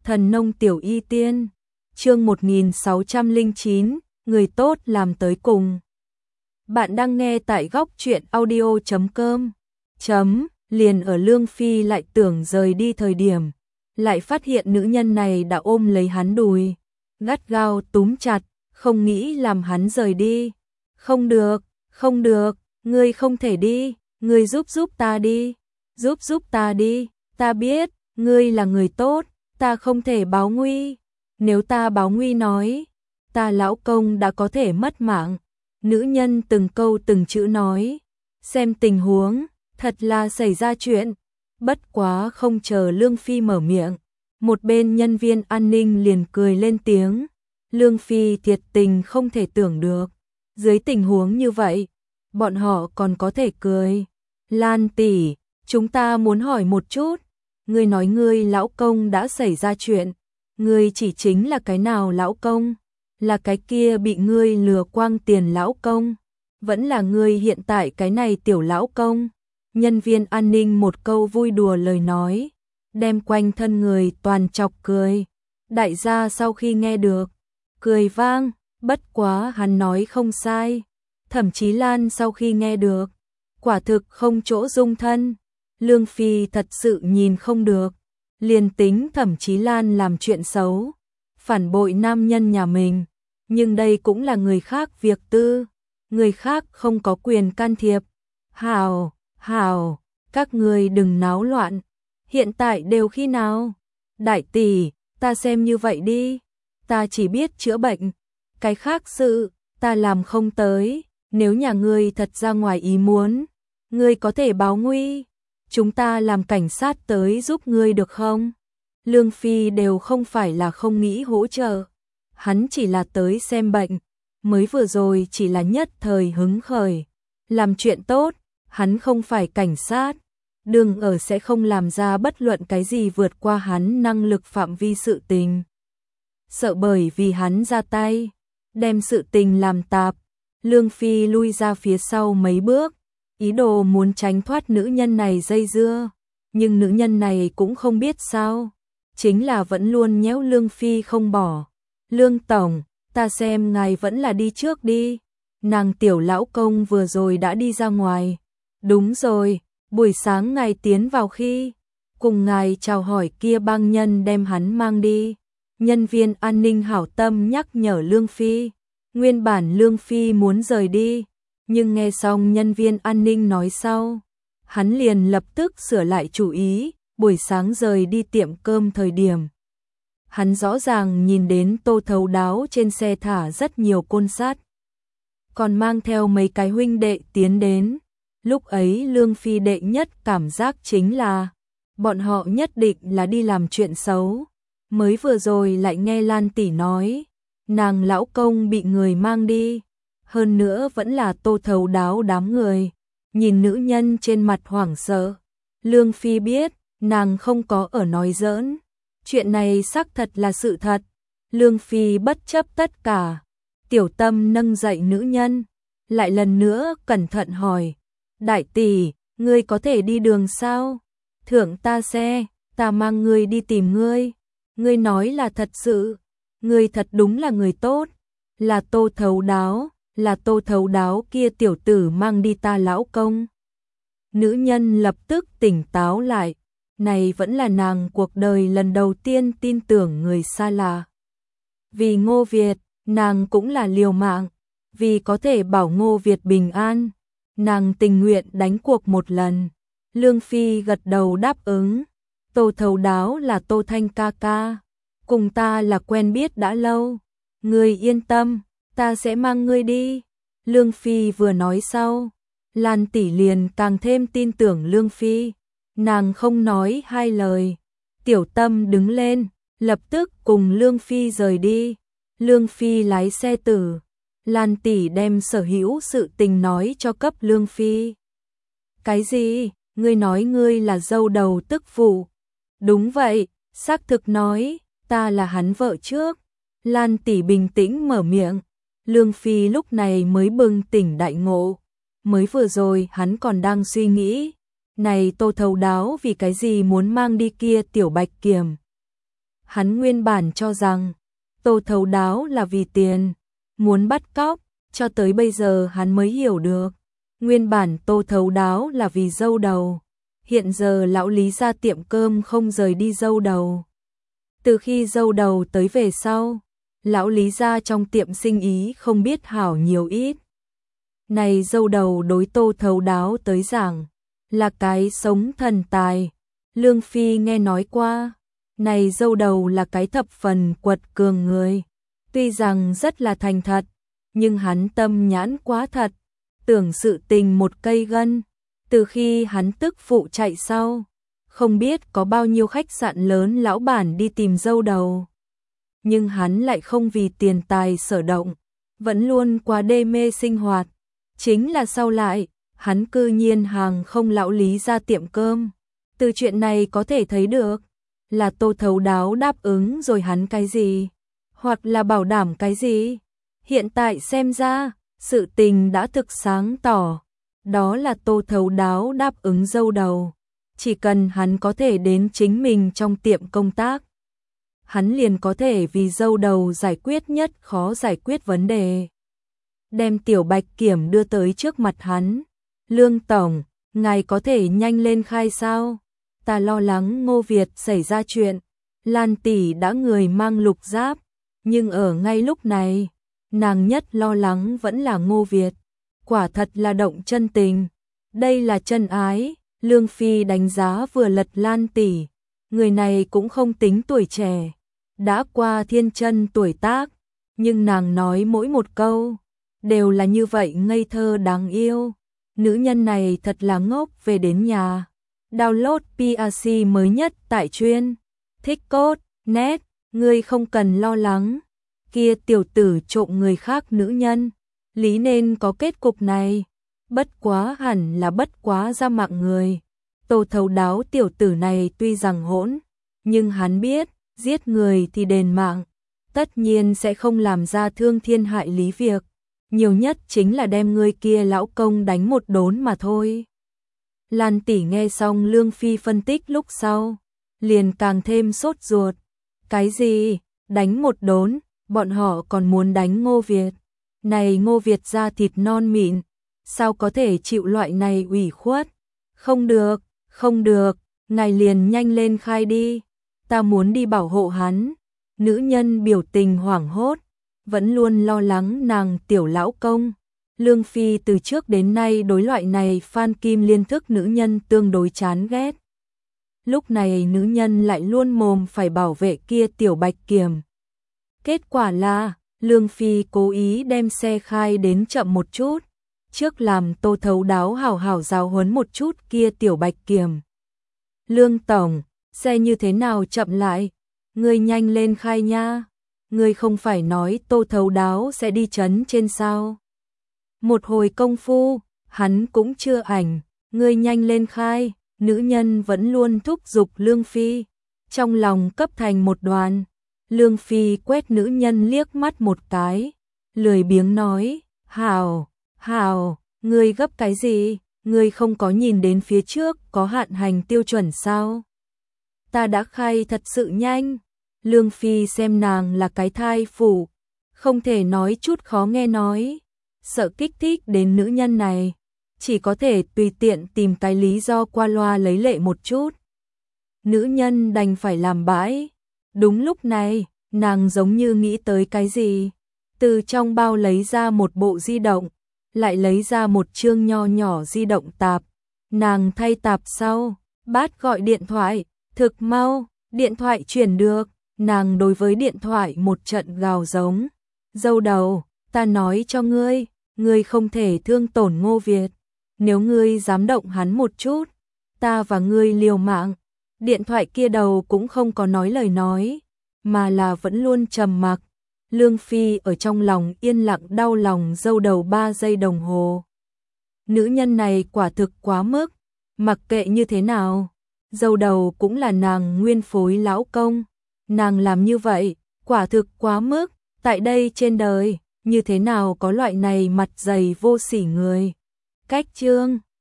Thần nông tiểu y tiên, chương 1609, người tốt làm tới cùng. Bạn đang nghe tại góc truyện audio.com. Liền ở Lương Phi lại tưởng rời đi thời điểm, lại phát hiện nữ nhân này đã ôm lấy hắn đùi, gắt gao túm chặt, không nghĩ làm hắn rời đi. Không được, không được, ngươi không thể đi, ngươi giúp ta đi, giúp ta đi, ta biết, ngươi là người tốt, ta không thể báo nguy, nếu ta báo nguy nói, ta lão công đã có thể mất mạng. Nữ nhân từng câu từng chữ nói, xem tình huống, thật là xảy ra chuyện. Bất quá không chờ Lương Phi mở miệng, một bên nhân viên an ninh liền cười lên tiếng. Lương Phi thiệt tình không thể tưởng được, dưới tình huống như vậy, bọn họ còn có thể cười. Lan tỷ, chúng ta muốn hỏi một chút, ngươi nói ngươi lão công đã xảy ra chuyện, ngươi chỉ chính là cái nào lão công? Là cái kia bị ngươi lừa quang tiền lão công, vẫn là ngươi hiện tại cái này tiểu lão công? Nhân viên an ninh một câu vui đùa lời nói, đem quanh thân người toàn chọc cười. Đại gia sau khi nghe được, cười vang, bất quá hắn nói không sai. Thậm chí Lan sau khi nghe được, quả thực không chỗ dung thân. Lương Phi thật sự nhìn không được, liền tính Thẩm Chí Lan làm chuyện xấu, phản bội nam nhân nhà mình, nhưng đây cũng là người khác việc tư, người khác không có quyền can thiệp. Hảo, các người đừng náo loạn, hiện tại đều khi nào? Đại tỷ, ta xem như vậy đi, ta chỉ biết chữa bệnh, cái khác sự, ta làm không tới, nếu nhà ngươi thật ra ngoài ý muốn, ngươi có thể báo nguy, chúng ta làm cảnh sát tới giúp ngươi được không? Lương Phi đều không phải là không nghĩ hỗ trợ, hắn chỉ là tới xem bệnh, mới vừa rồi chỉ là nhất thời hứng khởi, làm chuyện tốt, hắn không phải cảnh sát, đừng ở sẽ không làm ra bất luận cái gì vượt qua hắn năng lực phạm vi sự tình. Sợ bởi vì hắn ra tay, đem sự tình làm tạp, Lương Phi lui ra phía sau mấy bước, ý đồ muốn tránh thoát nữ nhân này dây dưa, nhưng nữ nhân này cũng không biết sao, chính là vẫn luôn nhéo Lương Phi không bỏ. Lương tổng, ta xem ngài vẫn là đi trước đi, nàng tiểu lão công vừa rồi đã đi ra ngoài. Đúng rồi, buổi sáng ngài tiến vào khi, cùng ngài chào hỏi kia băng nhân đem hắn mang đi. Nhân viên an ninh hảo tâm nhắc nhở Lương Phi, nguyên bản Lương Phi muốn rời đi, nhưng nghe xong nhân viên an ninh nói sau, hắn liền lập tức sửa lại chủ ý, buổi sáng rời đi tiệm cơm thời điểm. Hắn rõ ràng nhìn đến Tô Thấu Đáo trên xe thả rất nhiều côn sắt, còn mang theo mấy cái huynh đệ tiến đến. Lúc ấy Lương Phi đệ nhất cảm giác chính là, bọn họ nhất định là đi làm chuyện xấu. Mới vừa rồi lại nghe Lan tỷ nói, nàng lão công bị người mang đi, hơn nữa vẫn là Tô Thấu Đáo đám người. Nhìn nữ nhân trên mặt hoảng sợ, Lương Phi biết, nàng không có ở nói giỡn. Chuyện này xác thật là sự thật. Lương Phi bất chấp tất cả, tiểu tâm nâng dậy nữ nhân, lại lần nữa cẩn thận hỏi, đại tỷ, ngươi có thể đi đường sao? Thưởng ta xe, ta mang ngươi đi tìm ngươi. Ngươi nói là thật sự, ngươi thật đúng là người tốt, là Tô Thấu Đáo kia tiểu tử mang đi ta lão công. Nữ nhân lập tức tỉnh táo lại, này vẫn là nàng cuộc đời lần đầu tiên tin tưởng người xa lạ. Vì Ngô Việt, nàng cũng là liều mạng, vì có thể bảo Ngô Việt bình an, nàng tình nguyện đánh cuộc một lần. Lương Phi gật đầu đáp ứng, Tô Thấu Đáo là Tô Thanh ca ca, cùng ta là quen biết đã lâu, ngươi yên tâm, ta sẽ mang ngươi đi. Lương Phi vừa nói sau, Lan tỷ liền càng thêm tin tưởng Lương Phi, nàng không nói hai lời, tiểu tâm đứng lên, lập tức cùng Lương Phi rời đi. Lương Phi lái xe tử, Lan tỷ đem sở hữu sự tình nói cho cấp Lương Phi. Cái gì? Ngươi nói ngươi là dâu đầu tức phụ? Đúng vậy, xác thực nói, ta là hắn vợ trước. Lan tỷ bình tĩnh mở miệng. Lương Phi lúc này mới bừng tỉnh đại ngộ. Mới vừa rồi hắn còn đang suy nghĩ, này Tô Thấu Đáo vì cái gì muốn mang đi kia tiểu bạch kiểm. Hắn nguyên bản cho rằng Tô Thấu Đáo là vì tiền, muốn bắt cóc, cho tới bây giờ hắn mới hiểu được. Nguyên bản Tô Thấu Đáo là vì dâu đầu. Hiện giờ lão Lý ra tiệm cơm không rời đi dâu đầu. Từ khi dâu đầu tới về sau, lão Lý ra trong tiệm sinh ý không biết hảo nhiều ít. Này dâu đầu đối Tô Thấu Đáo tới giảng, là cái sống thần tài. Lương Phi nghe nói qua, này dâu đầu là cái thập phần quật cường người. Tuy rằng rất là thành thật, nhưng hắn tâm nhãn quá thật, tưởng sự tình một cây gân. Từ khi hắn tức phụ chạy sau, không biết có bao nhiêu khách sạn lớn lão bản đi tìm dâu đầu. Nhưng hắn lại không vì tiền tài sở động, vẫn luôn quá đê mê sinh hoạt. Chính là sau lại, hắn cư nhiên hàng không lão Lý ra tiệm cơm. Từ chuyện này có thể thấy được, là Tô Thấu Đáo đáp ứng rồi hắn cái gì, hoặc là bảo đảm cái gì. Hiện tại xem ra, sự tình đã thực sáng tỏ. Đó là Tô Thấu Đáo đáp ứng dâu đầu. Chỉ cần hắn có thể đến chính mình trong tiệm công tác, hắn liền có thể vì dâu đầu giải quyết nhất khó giải quyết vấn đề. Đem Tiểu Bạch Kiểm đưa tới trước mặt hắn. Lương Tổng, ngài có thể nhanh lên khai sao? Ta lo lắng Ngô Việt xảy ra chuyện. Lan tỷ đã người mang lục giáp, nhưng ở ngay lúc này, nàng nhất lo lắng vẫn là Ngô Việt. Quả thật là động chân tình. Đây là chân ái. Lương Phi đánh giá vừa lật Lan tỷ. Người này cũng không tính tuổi trẻ, đã qua thiên chân tuổi tác, nhưng nàng nói mỗi một câu đều là như vậy ngây thơ đáng yêu. Nữ nhân này thật là ngốc. Về đến nhà, download PRC mới nhất tại chuyên thích code net. Ngươi không cần lo lắng, kia tiểu tử trộm người khác nữ nhân, lý nên có kết cục này. Bất quá hẳn là bất quá ra mạng người. Tô Thấu Đáo tiểu tử này tuy rằng hỗn, nhưng hắn biết, giết người thì đền mạng, tất nhiên sẽ không làm ra thương thiên hại lý việc. Nhiều nhất chính là đem người kia lão công đánh một đốn mà thôi. Lan tỷ nghe xong Lương Phi phân tích lúc sau, liền càng thêm sốt ruột. Cái gì? Đánh một đốn? Bọn họ còn muốn đánh Ngô Việt. Này Ngô Việt da thịt non mịn, sao có thể chịu loại này ủy khuất? Không được, không được, ngài liền nhanh lên khai đi. Ta muốn đi bảo hộ hắn. Nữ nhân biểu tình hoảng hốt, vẫn luôn lo lắng nàng tiểu lão công. Lương Phi từ trước đến nay đối loại này Phan Kim Liên thức nữ nhân tương đối chán ghét. Lúc này nữ nhân lại luôn mồm phải bảo vệ kia Tiểu Bạch Kiểm. Kết quả là, Lương Phi cố ý đem xe khai đến chậm một chút, trước làm Tô Thấu Đáo hảo hảo giáo huấn một chút kia Tiểu Bạch Kiểm. Lương Tổng, xe như thế nào chậm lại? Ngươi nhanh lên khai nha. Ngươi không phải nói Tô Thấu Đáo sẽ đi trấn trên sao? Một hồi công phu, hắn cũng chưa ảnh, ngươi nhanh lên khai. Nữ nhân vẫn luôn thúc giục Lương Phi, trong lòng cấp thành một đoàn. Lương Phi quét nữ nhân liếc mắt một cái, lười biếng nói, hảo, hảo, ngươi gấp cái gì? Ngươi không có nhìn đến phía trước có hạn hành tiêu chuẩn sao? Ta đã khai thật sự nhanh. Lương Phi xem nàng là cái thai phụ, không thể nói chút khó nghe nói, sợ kích thích đến nữ nhân này, chỉ có thể tùy tiện tìm cái lý do qua loa lấy lệ một chút. Nữ nhân đành phải làm bãi. Đúng lúc này, nàng giống như nghĩ tới cái gì, từ trong bao lấy ra một bộ di động, lại lấy ra một chương nho nhỏ di động tạp. Nàng thay tạp sau, bát gọi điện thoại, thực mau, điện thoại chuyển được. Nàng đối với điện thoại một trận gào giống, dâu đầu, ta nói cho ngươi, ngươi không thể thương tổn Ngô Việt. Nếu ngươi dám động hắn một chút, ta và ngươi liều mạng. Điện thoại kia đầu cũng không có nói lời nói, mà là vẫn luôn trầm mặc. Lương Phi ở trong lòng yên lặng đau lòng dâu đầu 3 giây đồng hồ. Nữ nhân này quả thực quá mức, mặc kệ như thế nào, dâu đầu cũng là nàng nguyên phối lão công. Nàng làm như vậy, quả thực quá mức, tại đây trên đời, như thế nào có loại này mặt dày vô sỉ người. Cách chương